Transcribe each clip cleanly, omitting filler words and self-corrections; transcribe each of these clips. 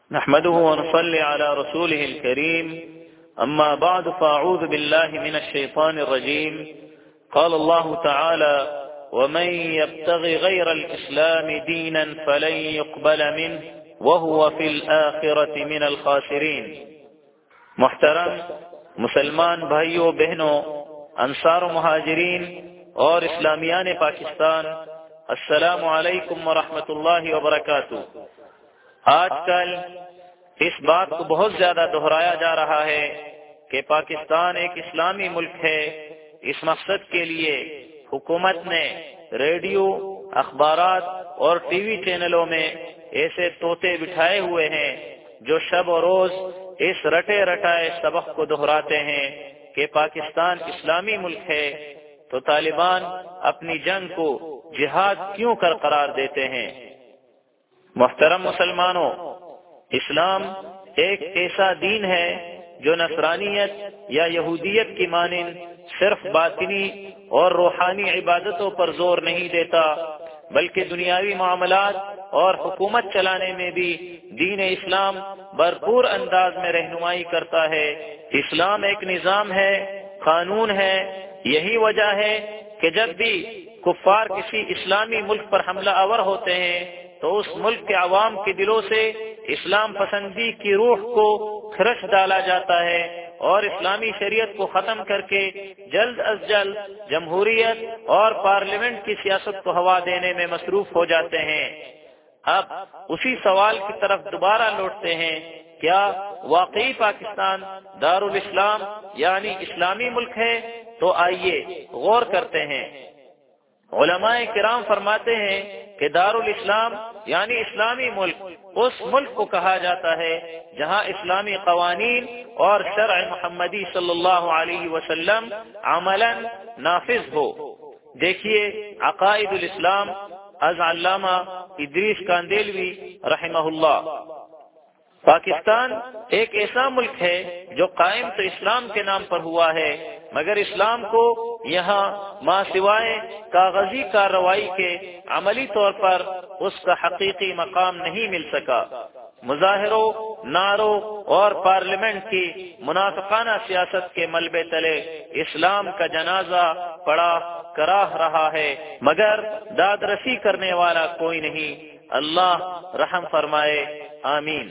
نحمده ونصلي على رسوله الكريم أما بعد فأعوذ بالله من الشيطان الرجيم قال الله تعالى ومن يبتغي غير الإسلام دينا فلن يقبل منه وهو في الآخرة من الخاسرين۔ محترم مسلمان بھائیوں بہنوں، انصار و مہاجرین اور اسلامیان پاکستان، السلام علیکم ورحمۃ اللہ وبرکاتہ۔ آج کل اس بات کو بہت زیادہ دہرایا جا رہا ہے کہ پاکستان ایک اسلامی ملک ہے۔ اس مقصد کے لیے حکومت نے ریڈیو، اخبارات اور ٹی وی چینلوں میں ایسے طوطے بٹھائے ہوئے ہیں جو شب و روز اس رٹے رٹائے سبق کو دہراتے ہیں کہ پاکستان اسلامی ملک ہے، تو طالبان اپنی جنگ کو جہاد کیوں کر قرار دیتے ہیں؟ محترم مسلمانوں، اسلام ایک ایسا دین ہے جو نصرانیت یا یہودیت کی مانند صرف باطنی اور روحانی عبادتوں پر زور نہیں دیتا، بلکہ دنیاوی معاملات اور حکومت چلانے میں بھی دین اسلام بھرپور انداز میں رہنمائی کرتا ہے۔ اسلام ایک نظام ہے، قانون ہے۔ یہی وجہ ہے کہ جب بھی کفار کسی اسلامی ملک پر حملہ آور ہوتے ہیں تو اس ملک کے عوام کے دلوں سے اسلام پسندی کی روح کو کھرچ ڈالا جاتا ہے اور اسلامی شریعت کو ختم کر کے جلد از جلد جمہوریت اور پارلیمنٹ کی سیاست کو ہوا دینے میں مصروف ہو جاتے ہیں۔ اب اسی سوال کی طرف دوبارہ لوٹتے ہیں، کیا واقعی پاکستان دارالاسلام یعنی اسلامی ملک ہے؟ تو آئیے غور کرتے ہیں۔ علماء کرام فرماتے ہیں کہ دارالاسلام یعنی اسلامی ملک اس ملک کو کہا جاتا ہے جہاں اسلامی قوانین اور شرع محمدی صلی اللہ علیہ وسلم عملاً نافذ ہو۔ دیکھیے عقائد الاسلام از علامہ ادریس کاندیلوی رحمہ اللہ۔ پاکستان ایک ایسا ملک ہے جو قائم تو اسلام کے نام پر ہوا ہے، مگر اسلام کو یہاں ما سوائے کاغذی کارروائی کے عملی طور پر اس کا حقیقی مقام نہیں مل سکا۔ مظاہروں، نعروں اور پارلیمنٹ کی منافقانہ سیاست کے ملبے تلے اسلام کا جنازہ پڑا کراہ رہا ہے، مگر داد رسی کرنے والا کوئی نہیں۔ اللہ رحم فرمائے، آمین۔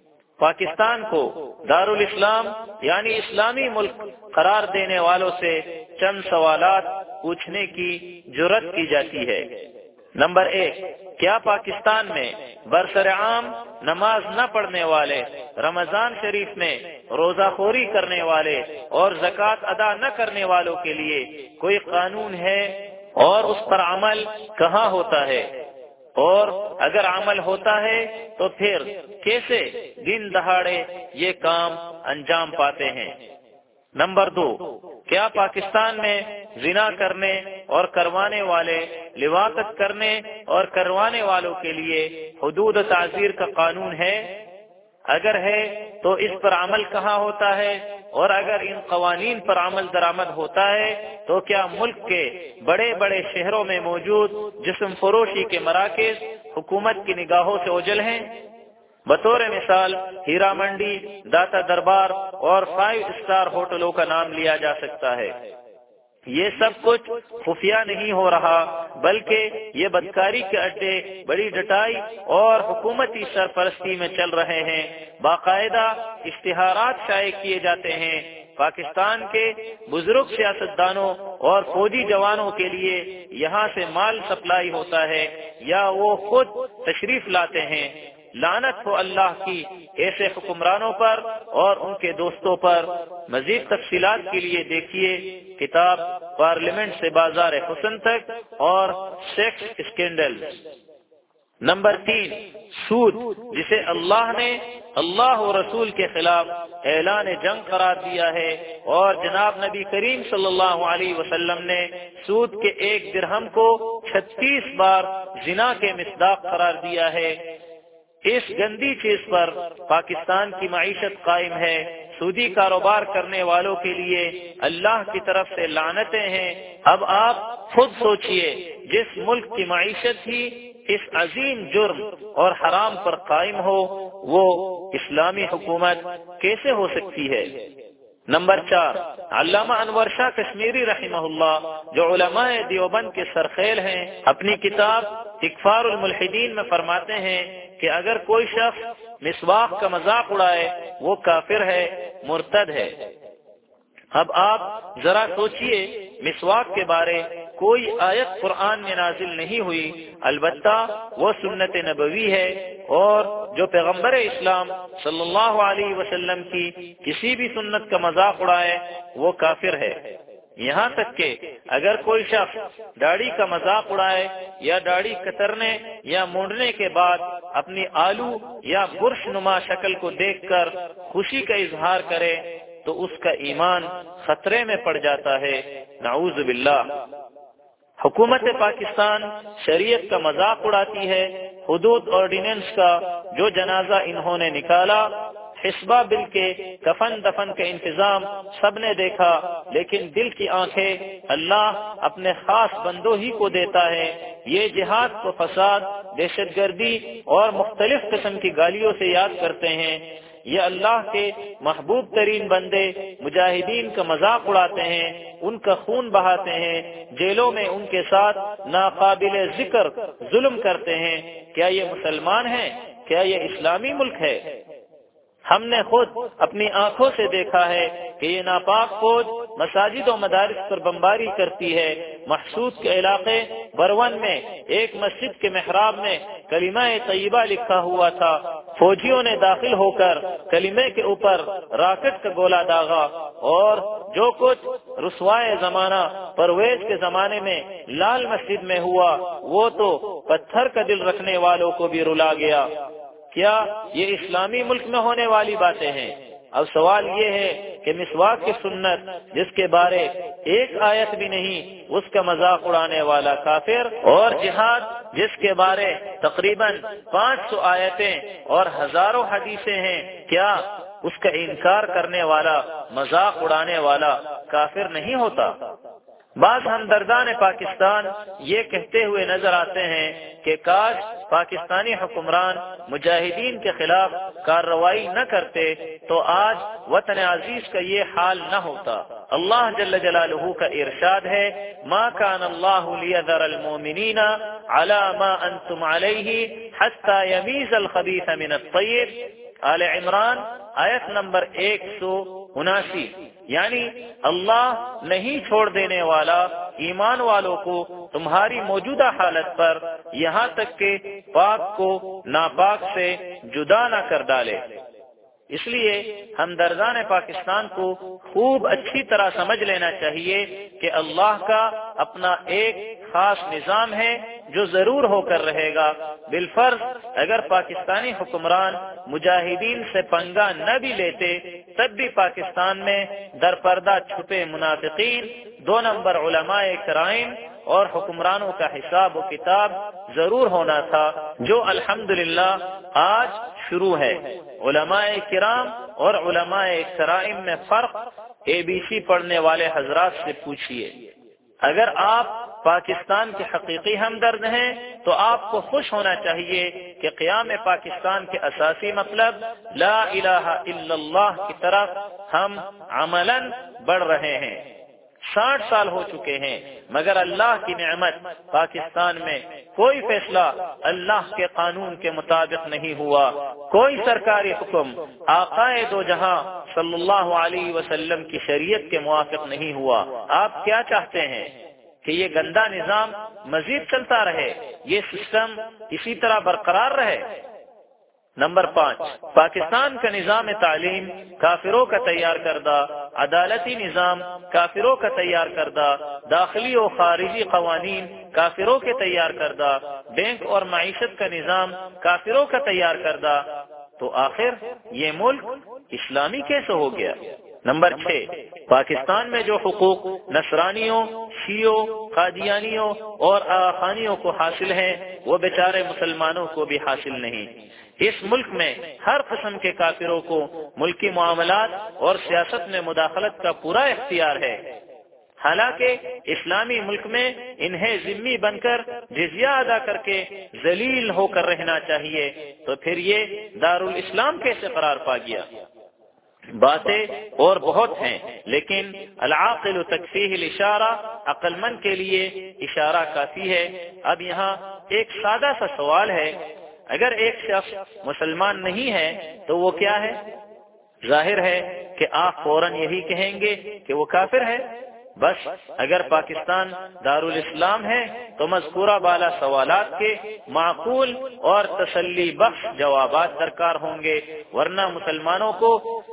پاکستان کو دارالاسلام یعنی اسلامی ملک قرار دینے والوں سے چند سوالات پوچھنے کی جرات کی جاتی ہے۔ نمبر 1، کیا پاکستان میں برسرعام نماز نہ پڑھنے والے، رمضان شریف میں روزہ خوری کرنے والے اور زکوٰۃ ادا نہ کرنے والوں کے لیے کوئی قانون ہے اور اس پر عمل کہاں ہوتا ہے؟ اور اگر عمل ہوتا ہے تو پھر کیسے دن دہاڑے یہ کام انجام پاتے ہیں؟ نمبر 2، کیا پاکستان میں زنا کرنے اور کروانے والے، لواطت کرنے اور کروانے والوں کے لیے حدود تعزیر کا قانون ہے؟ اگر ہے تو اس پر عمل کہاں ہوتا ہے؟ اور اگر ان قوانین پر عمل درآمد ہوتا ہے تو کیا ملک کے بڑے بڑے شہروں میں موجود جسم فروشی کے مراکز حکومت کی نگاہوں سے اوجھل ہیں؟ بطور مثال ہیرا منڈی، داتا دربار اور 5 اسٹار ہوٹلوں کا نام لیا جا سکتا ہے۔ یہ سب کچھ خفیہ نہیں ہو رہا، بلکہ یہ بدکاری کے اڈے بڑی ڈٹائی اور حکومتی سرپرستی میں چل رہے ہیں۔ باقاعدہ اشتہارات شائع کیے جاتے ہیں۔ پاکستان کے بزرگ سیاستدانوں اور فوجی جوانوں کے لیے یہاں سے مال سپلائی ہوتا ہے یا وہ خود تشریف لاتے ہیں۔ لعنت ہو اللہ کی ایسے حکمرانوں پر اور ان کے دوستوں پر۔ مزید تفصیلات کے لیے دیکھیے کتاب پارلیمنٹ سے بازار حسن تک اور سیکس اسکینڈل۔ نمبر 3، سود، جسے اللہ نے اللہ و رسول کے خلاف اعلان جنگ قرار دیا ہے اور جناب نبی کریم صلی اللہ علیہ وسلم نے سود کے 1 درہم کو 36 بار زنا کے مصداق قرار دیا ہے۔ اس گندی چیز پر پاکستان کی معیشت قائم ہے۔ سودی کاروبار کرنے والوں کے لیے اللہ کی طرف سے لعنتیں ہیں۔ اب آپ خود سوچئے، جس ملک کی معیشت ہی اس عظیم جرم اور حرام پر قائم ہو، وہ اسلامی حکومت کیسے ہو سکتی ہے؟ نمبر 4، علامہ انور شاہ کشمیری رحمہ اللہ، جو علماء دیوبند کے سرخیل ہیں، اپنی کتاب اکفار الملحدین میں فرماتے ہیں کہ اگر کوئی شخص مسواک کا مذاق اڑائے وہ کافر ہے، مرتد ہے۔ اب آپ ذرا سوچئے، مسواک کے بارے کوئی آیت قرآن میں نازل نہیں ہوئی، البتہ وہ سنت نبوی ہے، اور جو پیغمبر اسلام صلی اللہ علیہ وسلم کی کسی بھی سنت کا مذاق اڑائے وہ کافر ہے۔ یہاں تک کہ اگر کوئی شخص داڑھی کا مذاق اڑائے یا داڑھی کترنے یا مونڈنے کے بعد اپنی آلو یا برش نما شکل کو دیکھ کر خوشی کا اظہار کرے تو اس کا ایمان خطرے میں پڑ جاتا ہے، نعوذ باللہ۔ حکومت پاکستان شریعت کا مذاق اڑاتی ہے۔ حدود آرڈیننس کا جو جنازہ انہوں نے نکالا، حسبہ بل کے کفن دفن کا انتظام سب نے دیکھا، لیکن دل کی آنکھیں اللہ اپنے خاص بندوں ہی کو دیتا ہے۔ یہ جہاد کو فساد، دہشت گردی اور مختلف قسم کی گالیوں سے یاد کرتے ہیں۔ یہ اللہ کے محبوب ترین بندے مجاہدین کا مذاق اڑاتے ہیں، ان کا خون بہاتے ہیں، جیلوں میں ان کے ساتھ ناقابل ذکر ظلم کرتے ہیں۔ کیا یہ مسلمان ہیں؟ کیا یہ اسلامی ملک ہے؟ ہم نے خود اپنی آنکھوں سے دیکھا ہے کہ یہ ناپاک فوج مساجد و مدارس پر بمباری کرتی ہے۔ محسود کے علاقے برون میں ایک مسجد کے محراب میں کلمہ طیبہ لکھا ہوا تھا، فوجیوں نے داخل ہو کر کلمے کے اوپر راکٹ کا گولہ داغا، اور جو کچھ رسوائے زمانہ پرویز کے زمانے میں لال مسجد میں ہوا وہ تو پتھر کا دل رکھنے والوں کو بھی رلا گیا۔ کیا یہ اسلامی ملک میں ہونے والی باتیں ہیں؟ اب سوال یہ ہے کہ مسواک کی سنت جس کے بارے ایک آیت بھی نہیں، اس کا مذاق اڑانے والا کافر، اور جہاد جس کے بارے تقریباً 500 آیتیں اور ہزاروں حدیثیں ہیں، کیا اس کا انکار کرنے والا، مذاق اڑانے والا کافر نہیں ہوتا؟ بعض ہمدردان پاکستان یہ کہتے ہوئے نظر آتے ہیں کہ کاش پاکستانی حکمران مجاہدین کے خلاف کارروائی نہ کرتے تو آج وطن عزیز کا یہ حال نہ ہوتا۔ اللہ جل جلالہ کا ارشاد ہے، ما کان اللہ لیذر المؤمنین علی ما انتم علیہ حتی یمیز الخبیث من الطیب، آل عمران آیت نمبر 179۔ یعنی اللہ نہیں چھوڑ دینے والا ایمان والوں کو تمہاری موجودہ حالت پر، یہاں تک کہ پاک کو ناپاک سے جدا نہ کر ڈالے۔ اس لیے ہمدردان پاکستان کو خوب اچھی طرح سمجھ لینا چاہیے کہ اللہ کا اپنا ایک خاص نظام ہے جو ضرور ہو کر رہے گا۔ بالفرض اگر پاکستانی حکمران مجاہدین سے پنگا نہ بھی لیتے تب بھی پاکستان میں درپردہ چھپے منافقین، 2 نمبر علماء کرائم اور حکمرانوں کا حساب و کتاب ضرور ہونا تھا، جو الحمدللہ آج شروع ہے۔ علماء کرام اور علماء کرائم میں فرق ABC پڑھنے والے حضرات سے پوچھیے۔ اگر آپ پاکستان کے حقیقی ہمدرد ہیں تو آپ کو خوش ہونا چاہیے کہ قیام پاکستان کے اساسی مطلب لا الہ الا اللہ کی طرف ہم عملاً بڑھ رہے ہیں۔ 60 سال ہو چکے ہیں مگر اللہ کی نعمت پاکستان میں کوئی فیصلہ اللہ کے قانون کے مطابق نہیں ہوا، کوئی سرکاری حکم آقائے دو جہاں صلی اللہ علیہ وسلم کی شریعت کے موافق نہیں ہوا۔ آپ کیا چاہتے ہیں کہ یہ گندا نظام مزید چلتا رہے، یہ سسٹم اسی طرح برقرار رہے؟ نمبر 5، پاکستان کا نظام تعلیم کافروں کا تیار کردہ، عدالتی نظام کافروں کا تیار کردہ، داخلی و خارجی قوانین کافروں کے تیار کردہ، بینک اور معیشت کا نظام کافروں کا تیار کردہ، تو آخر یہ ملک اسلامی کیسے ہو گیا؟ نمبر 6، پاکستان میں جو حقوق نصرانیوں، شیعوں، قادیانیوں اور آخانیوں کو حاصل ہیں وہ بیچارے مسلمانوں کو بھی حاصل نہیں۔ اس ملک میں ہر قسم کے کافروں کو ملکی معاملات اور سیاست میں مداخلت کا پورا اختیار ہے۔ حالانکہ اسلامی ملک میں انہیں ذمہ بن کر جزیہ ادا کر کے ذلیل ہو کر رہنا چاہیے، تو پھر یہ دارالاسلام کیسے قرار پا گیا؟ باتیں اور بہت ہیں، لیکن العاقل تکفیہ الاشارہ، عقل مند کے لیے اشارہ کافی ہے۔ اب یہاں ایک سادہ سا سوال ہے، اگر ایک شخص مسلمان نہیں ہے تو وہ کیا ہے؟ ظاہر ہے کہ آپ فوراً یہی کہیں گے کہ وہ کافر ہے۔ بس اگر پاکستان دارالاسلام ہے تو مذکورہ بالا سوالات کے معقول اور تسلی بخش جوابات درکار ہوں گے، ورنہ مسلمانوں کو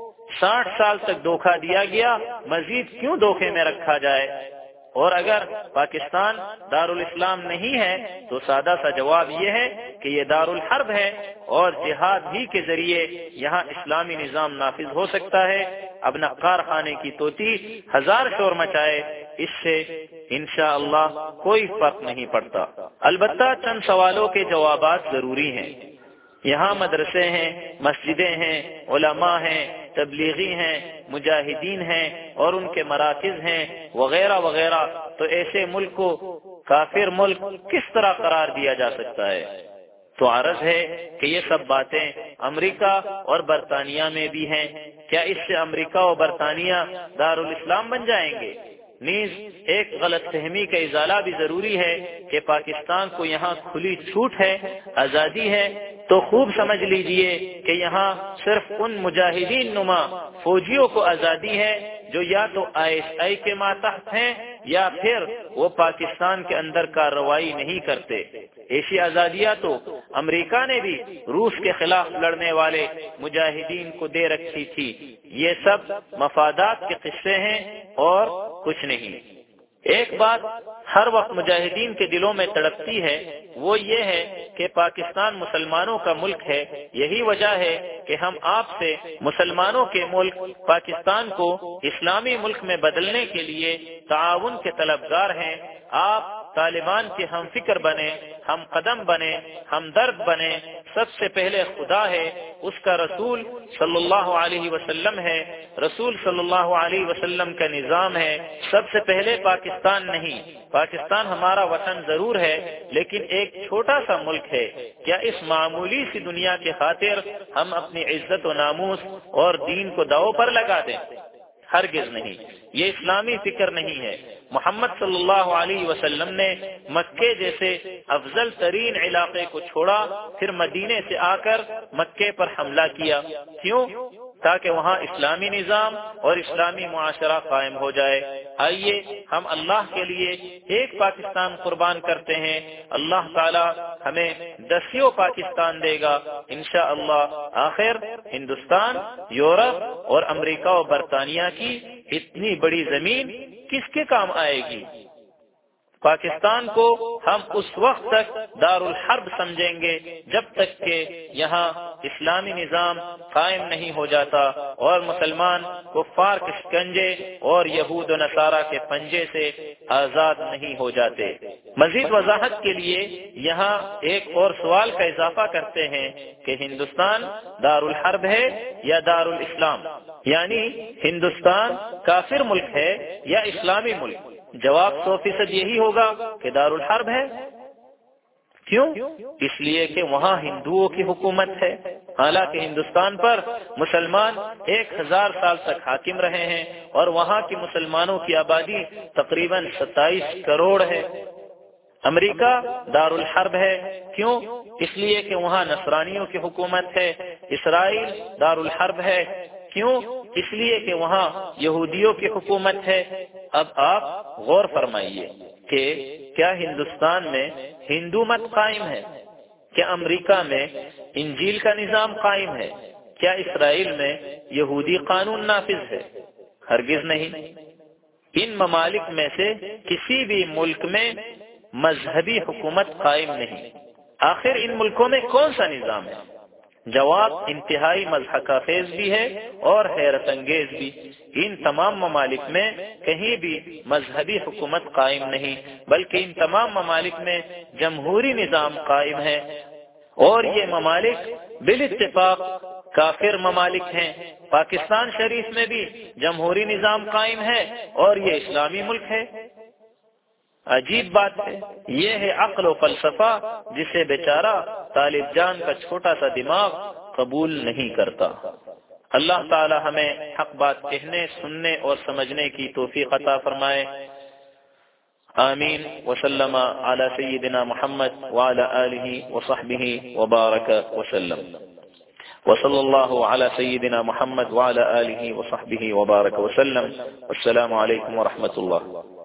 60 سال تک دھوکہ دیا گیا، مزید کیوں دھوکے میں رکھا جائے؟ اور اگر پاکستان دارالاسلام نہیں ہے تو سادہ سا جواب یہ ہے کہ یہ دارالحرب ہے، اور جہاد ہی کے ذریعے یہاں اسلامی نظام نافذ ہو سکتا ہے۔ اب نقار خانے کی طوطی ہزار شور مچائے، اس سے انشاءاللہ کوئی فرق نہیں پڑتا۔ البتہ چند سوالوں کے جوابات ضروری ہیں۔ یہاں مدرسے ہیں، مسجدیں ہیں، علماء ہیں، تبلیغی ہیں، مجاہدین ہیں اور ان کے مراکز ہیں وغیرہ وغیرہ، تو ایسے ملک کو کافر ملک کس طرح قرار دیا جا سکتا ہے؟ تو عرض ہے کہ یہ سب باتیں امریکہ اور برطانیہ میں بھی ہیں۔ کیا اس سے امریکہ اور برطانیہ دارالاسلام بن جائیں گے؟ نیز ایک غلط فہمی کا ازالہ بھی ضروری ہے کہ پاکستان کو یہاں کھلی چھوٹ ہے، آزادی ہے، تو خوب سمجھ لیجئے کہ یہاں صرف ان مجاہدین نما فوجیوں کو آزادی ہے جو یا تو ISI کے ماتحت ہیں یا پھر وہ پاکستان کے اندر کارروائی نہیں کرتے۔ ایسی آزادیاں تو امریکہ نے بھی روس کے خلاف لڑنے والے مجاہدین کو دے رکھی تھی۔ یہ سب مفادات کے قصے ہیں اور کچھ نہیں۔ ایک بات ہر وقت مجاہدین کے دلوں میں تڑپتی ہے، وہ یہ ہے کہ پاکستان مسلمانوں کا ملک ہے۔ یہی وجہ ہے کہ ہم آپ سے مسلمانوں کے ملک پاکستان کو اسلامی ملک میں بدلنے کے لیے تعاون کے طلبگار ہیں۔ آپ طالبان کے ہم فکر بنے، ہم قدم بنے، ہم درد بنے۔ سب سے پہلے خدا ہے، اس کا رسول صلی اللہ علیہ وسلم ہے، رسول صلی اللہ علیہ وسلم کا نظام ہے۔ سب سے پہلے پاکستان نہیں، پاکستان ہمارا وطن ضرور ہے لیکن ایک چھوٹا سا ملک ہے۔ کیا اس معمولی سی دنیا کے خاطر ہم اپنی عزت و ناموس اور دین کو داؤ پر لگا دیں؟ ہرگز نہیں، یہ اسلامی فکر نہیں ہے۔ محمد صلی اللہ علیہ وسلم نے مکے جیسے افضل ترین علاقے کو چھوڑا، پھر مدینے سے آ کر مکے پر حملہ کیا۔ کیوں؟ تاکہ وہاں اسلامی نظام اور اسلامی معاشرہ قائم ہو جائے۔ آئیے ہم اللہ کے لیے ایک پاکستان قربان کرتے ہیں، اللہ تعالی ہمیں 10 پاکستان دے گا انشاءاللہ۔ آخر ہندوستان، یورپ اور امریکہ و برطانیہ کی اتنی بڑی زمین کس کے کام آئے گی؟ پاکستان کو ہم اس وقت تک دارالحرب سمجھیں گے جب تک کہ یہاں اسلامی نظام قائم نہیں ہو جاتا اور مسلمان کفار کے شکنجے اور یہود و نصارہ کے پنجے سے آزاد نہیں ہو جاتے۔ مزید وضاحت کے لیے یہاں ایک اور سوال کا اضافہ کرتے ہیں کہ ہندوستان دارالحرب ہے یا دارالاسلام، یعنی ہندوستان کافر ملک ہے یا اسلامی ملک؟ جواب 100% یہی ہوگا کہ دارالحرب ہے۔ کیوں؟ اس لیے کہ وہاں ہندوؤں کی حکومت ہے، حالانکہ ہندوستان پر مسلمان 1000 سال تک حاکم رہے ہیں اور وہاں کی مسلمانوں کی آبادی تقریباً 27 کروڑ ہے۔ امریکہ دارالحرب ہے، کیوں؟ اس لیے کہ وہاں نصرانیوں کی حکومت ہے۔ اسرائیل دارالحرب ہے، کیوں؟ اس لیے کہ وہاں یہودیوں کی حکومت ہے۔ اب آپ غور فرمائیے کہ کیا ہندوستان میں ہندو مت قائم ہے؟ کیا امریکہ میں انجیل کا نظام قائم ہے؟ کیا اسرائیل میں یہودی قانون نافذ ہے؟ ہرگز نہیں۔ ان ممالک میں سے کسی بھی ملک میں مذہبی حکومت قائم نہیں۔ آخر ان ملکوں میں کون سا نظام ہے؟ جواب انتہائی مضحکہ خیز بھی ہے اور حیرت انگیز بھی۔ ان تمام ممالک میں کہیں بھی مذہبی حکومت قائم نہیں، بلکہ ان تمام ممالک میں جمہوری نظام قائم ہے، اور یہ ممالک بالاتفاق کافر ممالک ہیں، پاکستان شریف میں بھی جمہوری نظام قائم ہے اور یہ اسلامی ملک ہے۔ عجیب بات ہے، یہ ہے عقل و فلسفہ جسے بیچارہ طالب جان کا چھوٹا سا دماغ قبول نہیں کرتا۔ اللہ تعالی ہمیں حق بات کہنے، سننے اور سمجھنے کی توفیق عطا فرمائے، آمین۔ وسلم علی سیدنا محمد وعلی آلہ وصحبہ وبارک وسلم، وصلی اللہ علی سیدنا محمد وعلی آلہ وصحبہ وبارک وسلم۔ السلام علیکم ورحمۃ اللہ۔